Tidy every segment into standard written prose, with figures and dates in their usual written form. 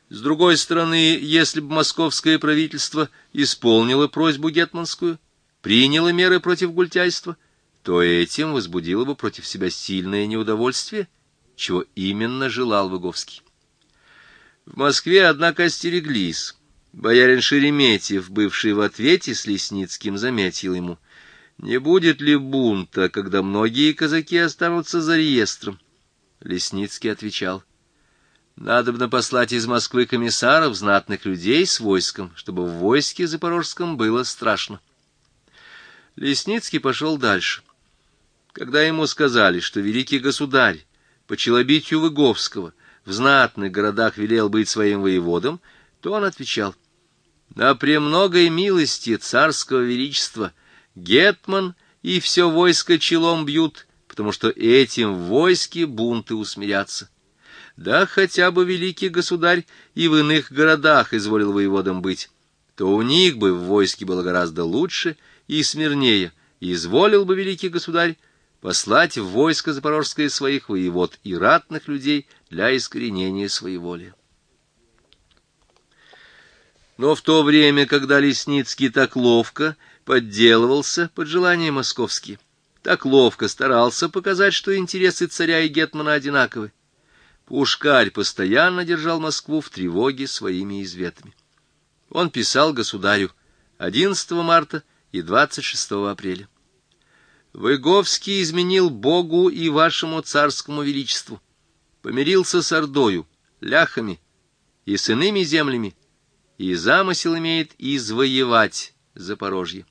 С другой стороны, если бы московское правительство исполнило просьбу гетманскую, приняло меры против гультяйства, то этим возбудило бы против себя сильное неудовольствие, чего именно желал Выговский. В Москве, однако, остереглись. Боярин Шереметьев, бывший в ответе с Лесницким, заметил ему: «Не будет ли бунта, когда многие казаки останутся за реестром?» Лесницкий отвечал: «Надобно послать из Москвы комиссаров, знатных людей с войском, чтобы в войске запорожском было страшно». Лесницкий пошел дальше. Когда ему сказали, что великий государь по челобитию Выговского в знатных городах велел быть своим воеводом, то он отвечал: «На премногой милости царского величества гетман и все войско челом бьют, потому что этим в войске бунты усмирятся. Да хотя бы великий государь и в иных городах изволил воеводом быть, то у них бы в войске было гораздо лучше и смирнее, и изволил бы великий государь послать в войско запорожское своих воевод и ратных людей для искоренения своеволия». Но в то время, когда Лесницкий так ловко подделывался под желания московские, так ловко старался показать, что интересы царя и гетмана одинаковы, Пушкарь постоянно держал Москву в тревоге своими изветами. Он писал государю 11 марта и 26 апреля. «Выговский изменил Богу и вашему царскому величеству, помирился с Ордою, ляхами и с иными землями, и замысел имеет извоевать Запорожье.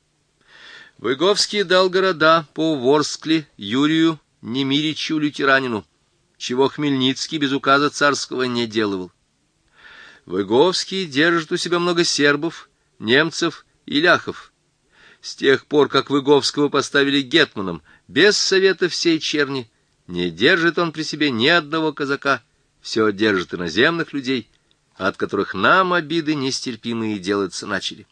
Выговский дал города по Ворскле Юрию Немиричу лютеранину, чего Хмельницкий без указа царского не делал. Выговский держит у себя много сербов, немцев и ляхов. С тех пор, как Выговского поставили гетманом, без совета всей черни, не держит он при себе ни одного казака, все держит иноземных людей, от которых нам обиды нестерпимые делаться начали.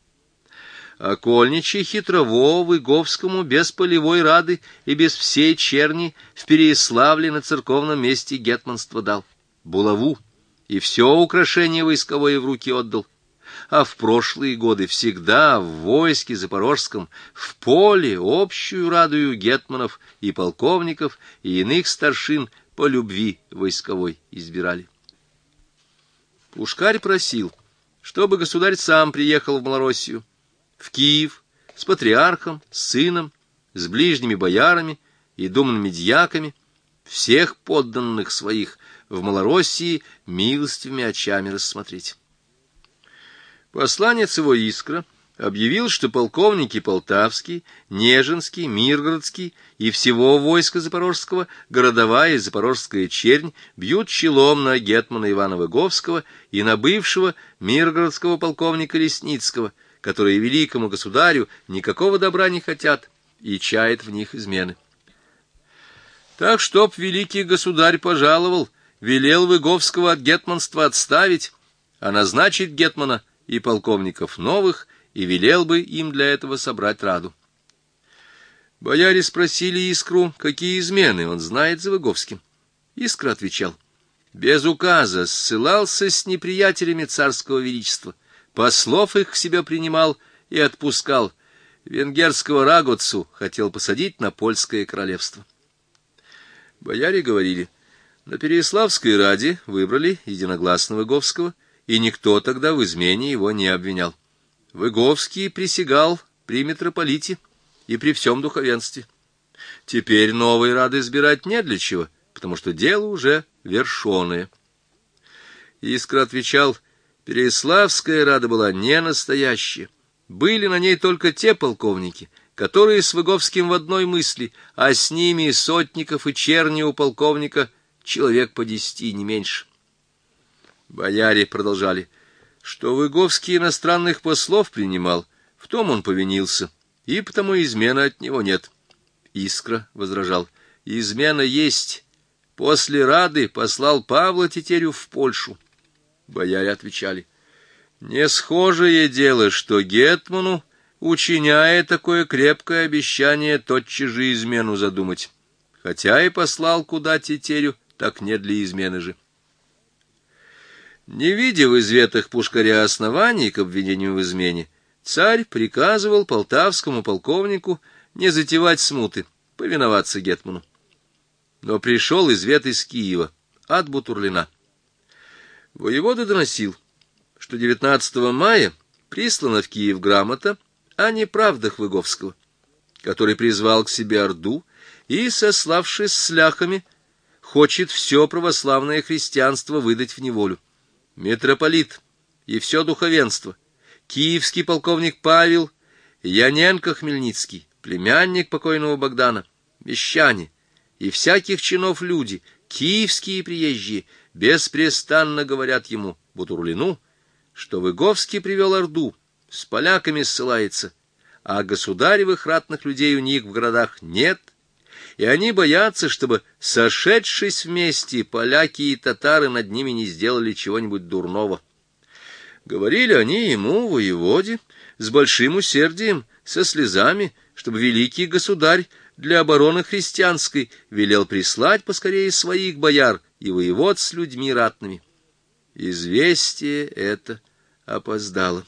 Окольничий хитрово Выговскому без полевой рады и без всей черни в Переяславле на церковном месте гетманство дал, булаву, и все украшение войсковое в руки отдал. А в прошлые годы всегда в войске запорожском в поле общую радую гетманов и полковников и иных старшин по любви войсковой избирали. Пушкарь просил, чтобы государь сам приехал в Малороссию, в Киев, с патриархом, с сыном, с ближними боярами и думными дьяками, всех подданных своих в Малороссии милостивыми очами рассмотреть. Посланец его Искра объявил, что полковники Полтавский, Нежинский, Миргородский и всего войска запорожского, городовая и запорожская чернь бьют челом на гетмана Ивана Выговского и на бывшего миргородского полковника Лесницкого, которые великому государю никакого добра не хотят и чают в них измены. Так, чтоб великий государь пожаловал, велел Выговского от гетманства отставить, а назначить гетмана и полковников новых, и велел бы им для этого собрать раду. Бояре спросили Искру, какие измены он знает за Выговским. Искра отвечал: без указа ссылался с неприятелями царского величества, послов их к себе принимал и отпускал, венгерского Рагоцу хотел посадить на польское королевство. Бояре говорили: на Переяславской раде выбрали единогласно Выговского, и никто тогда в измене его не обвинял. Выговский присягал при митрополите и при всем духовенстве. Теперь новой рады избирать не для чего, потому что дело уже вершеное. Искра отвечал: Переяславская рада была не настоящая. Были на ней только те полковники, которые с Выговским в одной мысли, а с ними сотников и черни у полковника человек по 10, не меньше. Бояре продолжали, что Выговский иностранных послов принимал, в том он повинился, и потому измены от него нет. Искра возражал: измена есть. После рады послал Павла Тетерю в Польшу. Бояре отвечали: не схожее дело, что гетману, учиняя такое крепкое обещание, тотчас же измену задумать. Хотя и послал куда Тетерю, так не для измены же. Не видя в изветах Пушкаря оснований к обвинению в измене, царь приказывал полтавскому полковнику не затевать смуты, повиноваться гетману. Но пришел извет из Киева от Бутурлина. Воевода доносил, что 19 мая прислана в Киев грамота о неправдах Выговского, который призвал к себе орду и, сославшись с ляхами, хочет все православное христианство выдать в неволю. Митрополит и все духовенство, киевский полковник Павел, Яненко Хмельницкий, племянник покойного Богдана, мещане и всяких чинов люди, киевские и приезжие, беспрестанно говорят ему, Бутурлину, что Выговский привел орду, с поляками ссылается, а государевых ратных людей у них в городах нет, и они боятся, чтобы, сошедшись вместе, поляки и татары над ними не сделали чего-нибудь дурного. Говорили они ему, воеводе, с большим усердием, со слезами, чтобы великий государь для обороны христианской велел прислать поскорее своих бояр и воевод с людьми ратными. Известие это опоздало.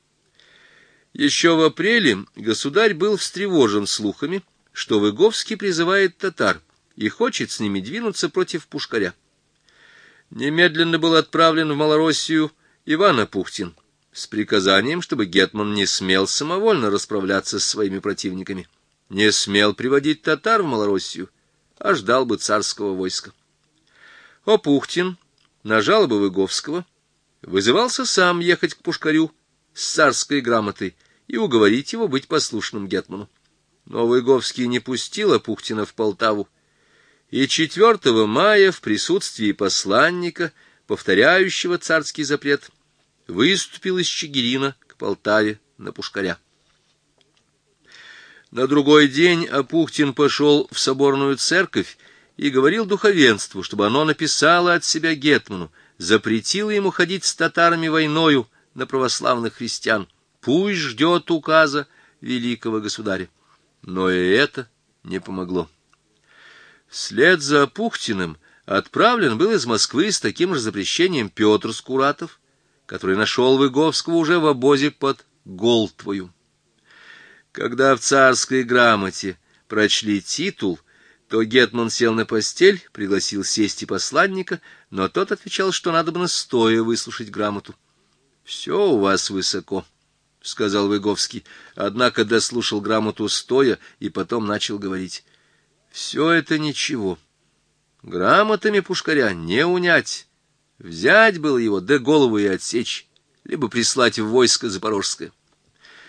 Еще в апреле государь был встревожен слухами, что Выговский призывает татар и хочет с ними двинуться против Пушкаря. Немедленно был отправлен в Малороссию Иван Апухтин с приказанием, чтобы гетман не смел самовольно расправляться с своими противниками, не смел приводить татар в Малороссию, а ждал бы царского войска. Апухтин на жалобы Выговского вызывался сам ехать к Пушкарю с царской грамотой и уговорить его быть послушным гетману. Но Выговский не пустил Апухтина в Полтаву, и 4 мая в присутствии посланника, повторяющего царский запрет, выступил из Чигирина к Полтаве на Пушкаря. На другой день Апухтин пошел в соборную церковь и говорил духовенству, чтобы оно написало от себя гетману, запретило ему ходить с татарами войною на православных христиан, пусть ждет указа великого государя. Но и это не помогло. Вслед за Апухтиным отправлен был из Москвы с таким же запрещением Петр Скуратов, который нашел Выговского уже в обозе под Голтвою. Когда в царской грамоте прочли титул, то гетман сел на постель, пригласил сесть и посланника, но тот отвечал, что надобно стоя выслушать грамоту. — Все у вас высоко, — сказал Выговский, однако дослушал грамоту стоя и потом начал говорить. — Все это ничего. Грамотами Пушкаря не унять. Взять было его, да голову и отсечь, либо прислать в войско Запорожское.